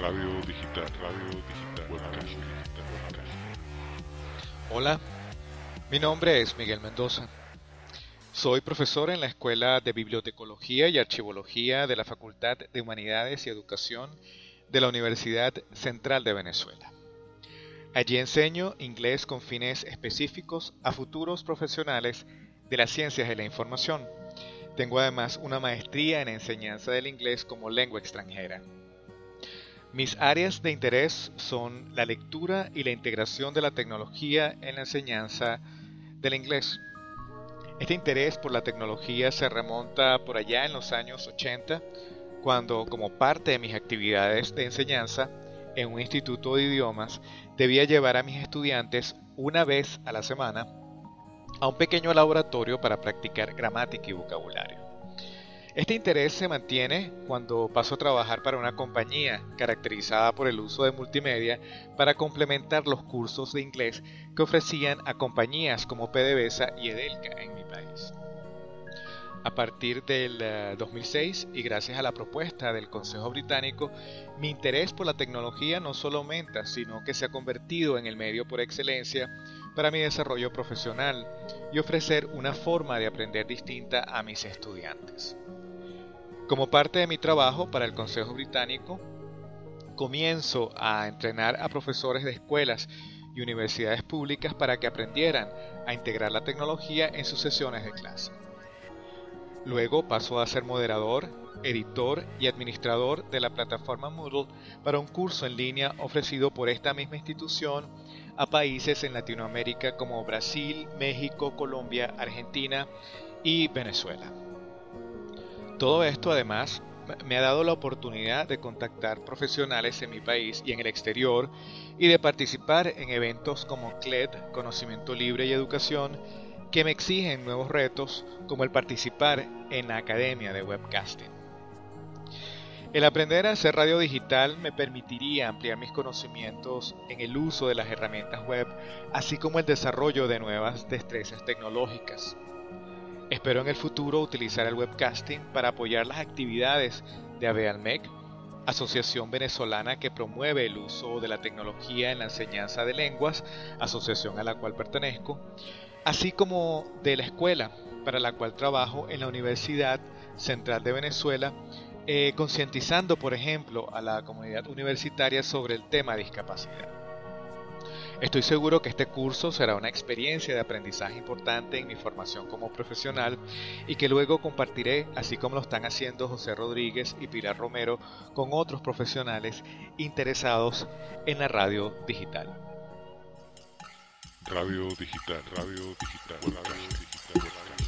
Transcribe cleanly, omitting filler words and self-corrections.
Podcast. Hola, mi nombre es Miguel Mendoza. Soy profesor en la Escuela de Bibliotecología y Archivología de la Facultad de Humanidades y Educación de la Universidad Central de Venezuela. Allí enseño inglés con fines específicos a futuros profesionales de las ciencias de la información. Tengo además una maestría en enseñanza del inglés como lengua extranjera. Mis áreas de interés son la lectura y la integración de la tecnología en la enseñanza del inglés. Este interés por la tecnología se remonta por allá en los años 80, cuando, como parte de mis actividades de enseñanza en un instituto de idiomas, debía llevar a mis estudiantes una vez a la semana a un pequeño laboratorio para practicar gramática y vocabulario. Este interés se mantiene cuando paso a trabajar para una compañía caracterizada por el uso de multimedia para complementar los cursos de inglés que ofrecían a compañías como PDVSA y Edelca en mi país. A partir del 2006 y gracias a la propuesta del Consejo Británico, mi interés por la tecnología no solo aumenta, sino que se ha convertido en el medio por excelencia para mi desarrollo profesional y ofrecer una forma de aprender distinta a mis estudiantes. Como parte de mi trabajo para el Consejo Británico, comienzo a entrenar a profesores de escuelas y universidades públicas para que aprendieran a integrar la tecnología en sus sesiones de clase. Luego paso a ser moderador, editor y administrador de la plataforma Moodle para un curso en línea ofrecido por esta misma institución a países en Latinoamérica como Brasil, México, Colombia, Argentina y Venezuela. Todo esto además me ha dado la oportunidad de contactar profesionales en mi país y en el exterior y de participar en eventos como CLED, Conocimiento Libre y Educación, que me exigen nuevos retos como el participar en la Academia de Webcasting. El aprender a hacer radio digital me permitiría ampliar mis conocimientos en el uso de las herramientas web, así como el desarrollo de nuevas destrezas tecnológicas. Espero en el futuro utilizar el webcasting para apoyar las actividades de ABEALMEC, asociación venezolana que promueve el uso de la tecnología en la enseñanza de lenguas, asociación a la cual pertenezco, así como de la escuela para la cual trabajo en la Universidad Central de Venezuela, concientizando, por ejemplo, a la comunidad universitaria sobre el tema de discapacidad. Estoy seguro que este curso será una experiencia de aprendizaje importante en mi formación como profesional y que luego compartiré, así como lo están haciendo José Rodríguez y Pilar Romero, con otros profesionales interesados en la radio digital. Radio digital.